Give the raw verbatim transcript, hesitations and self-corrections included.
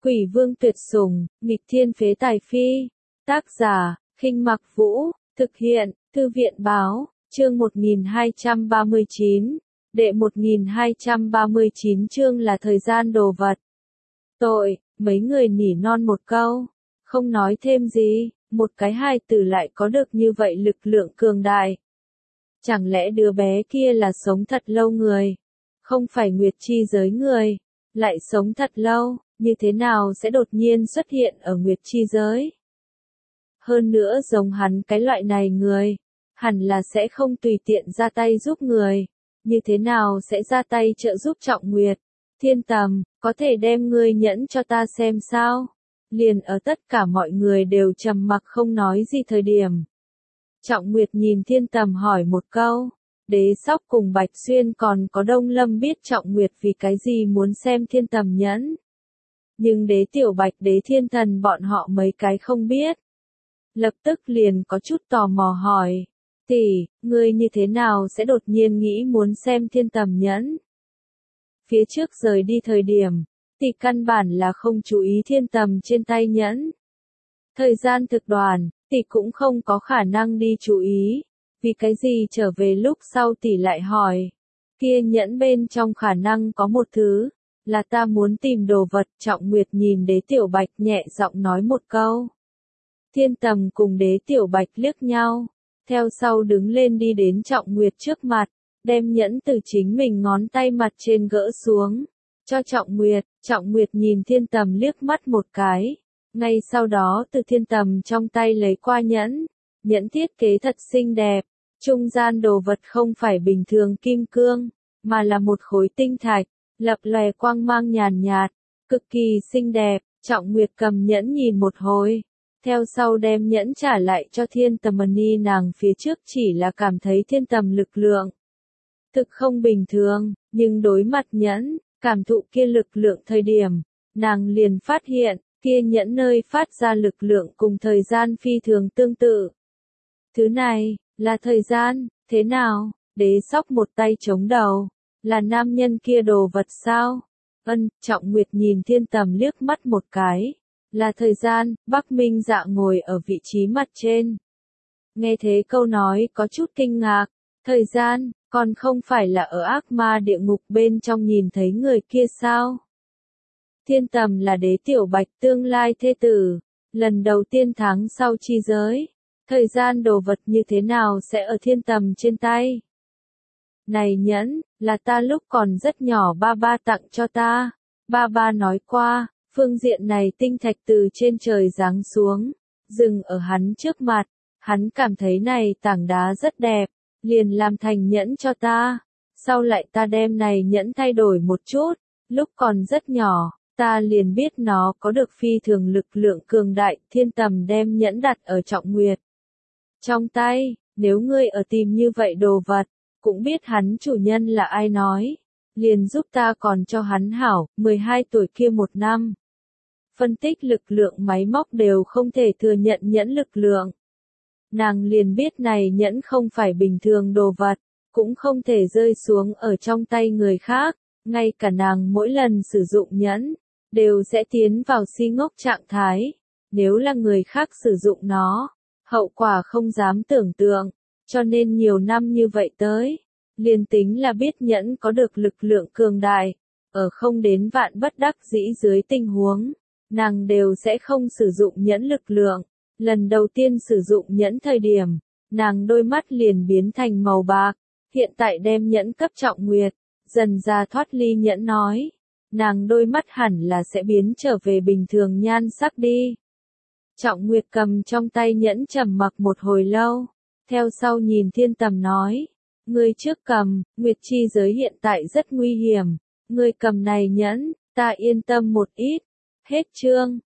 Quỷ vương tuyệt sủng, nghịch thiên phế tài phi. Tác giả, Khinh Mặc Vũ, thực hiện, Thư viện báo, chương một nghìn hai trăm ba mươi chín. Đệ một nghìn hai trăm ba mươi chín chương là thời gian đồ vật. Tội, mấy người nỉ non một câu, không nói thêm gì, một cái hai từ lại có được như vậy lực lượng cường đại. Chẳng lẽ đứa bé kia là sống thật lâu người, không phải nguyệt chi giới người, lại sống thật lâu, như thế nào sẽ đột nhiên xuất hiện ở nguyệt chi giới? Hơn nữa giống hắn cái loại này người, hẳn là sẽ không tùy tiện ra tay giúp người, như thế nào sẽ ra tay trợ giúp Trọng Nguyệt? Thiên Tầm, có thể đem ngươi nhẫn cho ta xem sao? Liền ở tất cả mọi người đều trầm mặc không nói gì thời điểm. Trọng Nguyệt nhìn Thiên Tầm hỏi một câu, Đế Sóc cùng Bạch Xuyên còn có Đông Lâm biết Trọng Nguyệt vì cái gì muốn xem Thiên Tầm nhẫn. Nhưng Đế Tiểu Bạch Đế Thiên Thần bọn họ mấy cái không biết. Lập tức liền có chút tò mò hỏi, tỷ, ngươi như thế nào sẽ đột nhiên nghĩ muốn xem Thiên Tầm nhẫn? Phía trước rời đi thời điểm, tỷ căn bản là không chú ý Thiên Tầm trên tay nhẫn. Thời gian thực đoàn, tỷ cũng không có khả năng đi chú ý, vì cái gì trở về lúc sau tỷ lại hỏi, kia nhẫn bên trong khả năng có một thứ, là ta muốn tìm đồ vật. Trọng Nguyệt nhìn Đế Tiểu Bạch nhẹ giọng nói một câu. Thiên Tầm cùng Đế Tiểu Bạch liếc nhau, theo sau đứng lên đi đến Trọng Nguyệt trước mặt, đem nhẫn từ chính mình ngón tay mặt trên gỡ xuống, cho Trọng Nguyệt. Trọng Nguyệt nhìn Thiên Tầm liếc mắt một cái, ngay sau đó từ Thiên Tầm trong tay lấy qua nhẫn, nhẫn thiết kế thật xinh đẹp, trung gian đồ vật không phải bình thường kim cương, mà là một khối tinh thạch, lập lòe quang mang nhàn nhạt, cực kỳ xinh đẹp. Trọng Nguyệt cầm nhẫn nhìn một hồi, theo sau đem nhẫn trả lại cho Thiên Tầm. Ni nàng phía trước chỉ là cảm thấy Thiên Tầm lực lượng thực không bình thường, nhưng đối mặt nhẫn, cảm thụ kia lực lượng thời điểm, nàng liền phát hiện, kia nhẫn nơi phát ra lực lượng cùng thời gian phi thường tương tự. Thứ này, là thời gian, thế nào? Đế Sóc một tay chống đầu, là nam nhân kia đồ vật sao? Ân, Trọng Nguyệt nhìn Thiên Tầm liếc mắt một cái, là thời gian. Bắc Minh Dạ ngồi ở vị trí mặt trên. Nghe thế câu nói có chút kinh ngạc, thời gian, còn không phải là ở ác ma địa ngục bên trong nhìn thấy người kia sao? Thiên Tầm là Đế Tiểu Bạch tương lai thê tử, lần đầu tiên tháng sau chi giới, thời gian đồ vật như thế nào sẽ ở Thiên Tầm trên tay? Này nhẫn, là ta lúc còn rất nhỏ ba ba tặng cho ta, ba ba nói qua, phương diện này tinh thạch từ trên trời giáng xuống, dừng ở hắn trước mặt, hắn cảm thấy này tảng đá rất đẹp, liền làm thành nhẫn cho ta, sau lại ta đem này nhẫn thay đổi một chút, lúc còn rất nhỏ, ta liền biết nó có được phi thường lực lượng cường đại. Thiên Tầm đem nhẫn đặt ở Trọng Nguyệt trong tay, nếu ngươi ở tìm như vậy đồ vật, cũng biết hắn chủ nhân là ai nói, liền giúp ta còn cho hắn hảo. Mười hai tuổi kia một năm, phân tích lực lượng máy móc đều không thể thừa nhận nhẫn lực lượng. Nàng liền biết này nhẫn không phải bình thường đồ vật, cũng không thể rơi xuống ở trong tay người khác, ngay cả nàng mỗi lần sử dụng nhẫn, đều sẽ tiến vào si ngốc trạng thái, nếu là người khác sử dụng nó, hậu quả không dám tưởng tượng, cho nên nhiều năm như vậy tới, liền tính là biết nhẫn có được lực lượng cường đại, ở không đến vạn bất đắc dĩ dưới tình huống, nàng đều sẽ không sử dụng nhẫn lực lượng. Lần đầu tiên sử dụng nhẫn thời điểm, nàng đôi mắt liền biến thành màu bạc, hiện tại đem nhẫn cấp Trọng Nguyệt, dần ra thoát ly nhẫn nói, nàng đôi mắt hẳn là sẽ biến trở về bình thường nhan sắc đi. Trọng Nguyệt cầm trong tay nhẫn trầm mặc một hồi lâu, theo sau nhìn Thiên Tầm nói, ngươi trước cầm, Nguyệt chi giới hiện tại rất nguy hiểm, ngươi cầm này nhẫn, ta yên tâm một ít. Hết chương.